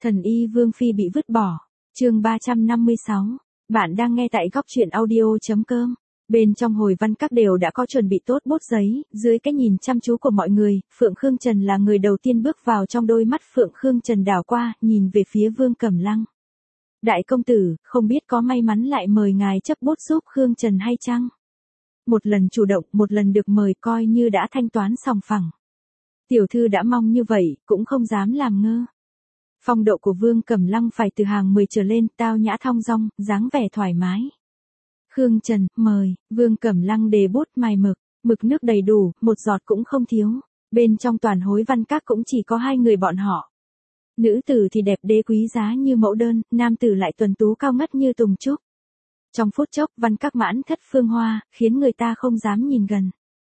Thần y Vương Phi bị vứt bỏ. Chương 356. Bạn đang nghe tại góc truyện audio.com. Bên trong hồi văn các đều đã có chuẩn bị tốt bút giấy, dưới cái nhìn chăm chú của mọi người, Phượng Khương Trần là người đầu tiên bước vào trong đôi mắt Phượng Khương Trần đảo qua, nhìn về phía Vương Cẩm Lăng. Đại công tử, không biết có may mắn lại mời ngài chấp bút giúp Khương Trần hay chăng? Một lần chủ động, một lần được mời coi như đã thanh toán sòng phẳng. Tiểu thư đã mong như vậy, cũng không dám làm ngơ. Phong độ của Vương Cẩm Lăng phải từ hàng 10 trở lên, tao nhã thong dong, dáng vẻ thoải mái. Khương Trần, mời. Vương Cẩm Lăng đề bút mài mực nước đầy đủ, một giọt cũng không thiếu. Bên trong toàn hối văn các cũng chỉ có hai người bọn họ. Nữ tử thì đẹp đẽ quý giá như mẫu đơn, nam tử lại tuấn tú cao ngất như tùng trúc. Trong phút chốc văn các mãn thất phương hoa, khiến người ta không dám nhìn gần.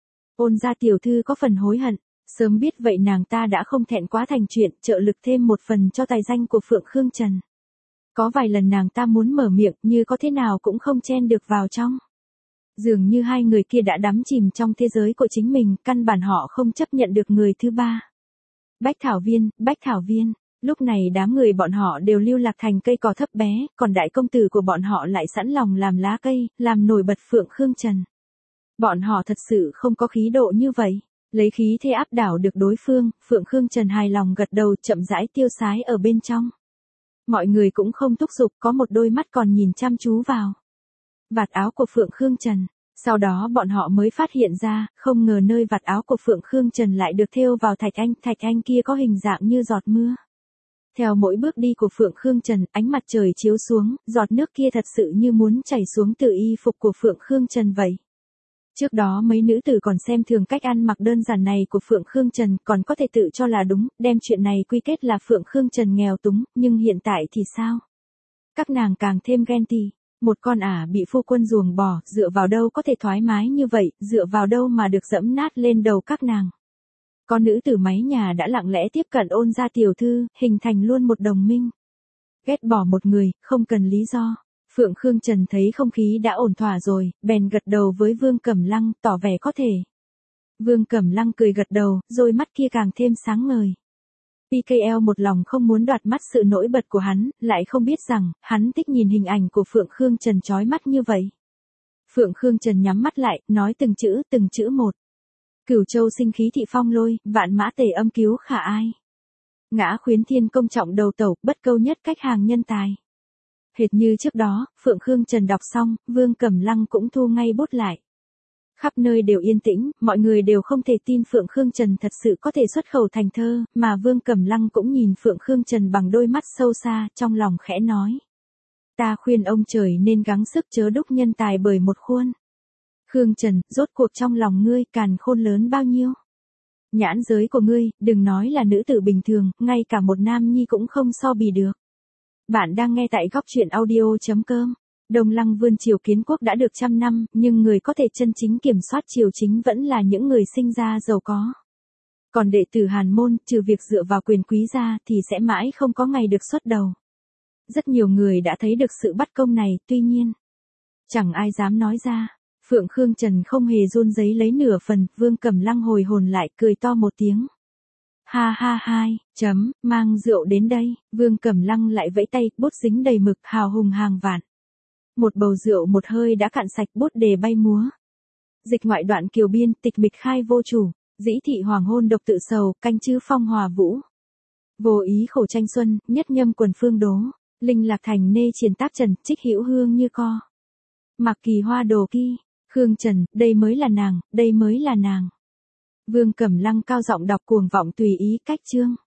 Ôn gia tiểu thư có phần hối hận. Sớm biết vậy nàng ta đã không thẹn quá thành chuyện, trợ lực thêm một phần cho tài danh của Phượng Khương Trần. Có vài lần nàng ta muốn mở miệng như có thế nào cũng không chen được vào trong. Dường như hai người kia đã đắm chìm trong thế giới của chính mình, căn bản họ không chấp nhận được người thứ ba. Bách Thảo Viên, lúc này đám người bọn họ đều lưu lạc thành cây cỏ thấp bé, còn đại công tử của bọn họ lại sẵn lòng làm lá cây, làm nổi bật Phượng Khương Trần. Bọn họ thật sự không có khí độ như vậy. Lấy khí thế áp đảo được đối phương, Phượng Khương Trần hài lòng gật đầu chậm rãi tiêu sái ở bên trong. Mọi người cũng không thúc giục, có một đôi mắt còn nhìn chăm chú vào vạt áo của Phượng Khương Trần. Sau đó bọn họ mới phát hiện ra, không ngờ nơi vạt áo của Phượng Khương Trần lại được thêu vào thạch anh kia có hình dạng như giọt mưa. Theo mỗi bước đi của Phượng Khương Trần, ánh mặt trời chiếu xuống, giọt nước kia thật sự như muốn chảy xuống từ y phục của Phượng Khương Trần vậy. Trước đó mấy nữ tử còn xem thường cách ăn mặc đơn giản này của Phượng Khương Trần, còn có thể tự cho là đúng, đem chuyện này quy kết là Phượng Khương Trần nghèo túng, nhưng hiện tại thì sao? Các nàng càng thêm ghen tị, một con ả bị phu quân ruồng bỏ, dựa vào đâu có thể thoải mái như vậy, dựa vào đâu mà được dẫm nát lên đầu các nàng. Con nữ tử máy nhà đã lặng lẽ tiếp cận Ôn gia tiểu thư, hình thành luôn một đồng minh. Ghét bỏ một người, không cần lý do. Phượng Khương Trần thấy không khí đã ổn thỏa rồi, bèn gật đầu với Vương Cẩm Lăng, tỏ vẻ có thể. Vương Cẩm Lăng cười gật đầu, rồi mắt kia càng thêm sáng ngời. PKL một lòng không muốn đoạt mắt sự nổi bật của hắn, lại không biết rằng, hắn thích nhìn hình ảnh của Phượng Khương Trần chói mắt như vậy. Phượng Khương Trần nhắm mắt lại, nói từng chữ một. Cửu châu sinh khí thị phong lôi, vạn mã tề âm cứu khả ai. Ngã khuyến thiên công trọng đầu tẩu, bất câu nhất cách hàng nhân tài. Hệt như trước đó, Phượng Khương Trần đọc xong, Vương Cẩm Lăng cũng thu ngay bút lại. Khắp nơi đều yên tĩnh, mọi người đều không thể tin Phượng Khương Trần thật sự có thể xuất khẩu thành thơ, mà Vương Cẩm Lăng cũng nhìn Phượng Khương Trần bằng đôi mắt sâu xa, trong lòng khẽ nói. Ta khuyên ông trời nên gắng sức chớ đúc nhân tài bởi một khuôn. Khương Trần, rốt cuộc trong lòng ngươi càn khôn lớn bao nhiêu? Nhãn giới của ngươi, đừng nói là nữ tử bình thường, ngay cả một nam nhi cũng không so bì được. Bạn đang nghe tại góc truyện audio.com. Đông Lăng Vương triều kiến quốc đã được 100 năm, nhưng người có thể chân chính kiểm soát triều chính vẫn là những người sinh ra giàu có. Còn đệ tử Hàn môn, trừ việc dựa vào quyền quý ra, thì sẽ mãi không có ngày được xuất đầu. Rất nhiều người đã thấy được sự bất công này, tuy nhiên, chẳng ai dám nói ra. Phượng Khương Trần không hề run rẩy lấy nửa phần, Vương Cẩm Lăng hồi hồn lại, cười to một tiếng. Ha ha hai, mang rượu đến đây, Vương Cẩm Lăng lại vẫy tay, bút dính đầy mực, hào hùng hàng vạn. Một bầu rượu một hơi đã cạn sạch, bút đề bay múa. Dịch ngoại đoạn kiều biên, tịch mịch khai vô chủ, dĩ thị hoàng hôn độc tự sầu, canh chư phong hòa vũ. Vô ý khổ tranh xuân, nhất nhâm quần phương đố, linh lạc thành nê triển tác trần, trích hữu hương như co. Mặc kỳ hoa đồ ki, Khương Trần, đây mới là nàng, đây mới là nàng. Vương Cẩm Lăng cao giọng đọc cuồng vọng tùy ý cách chương.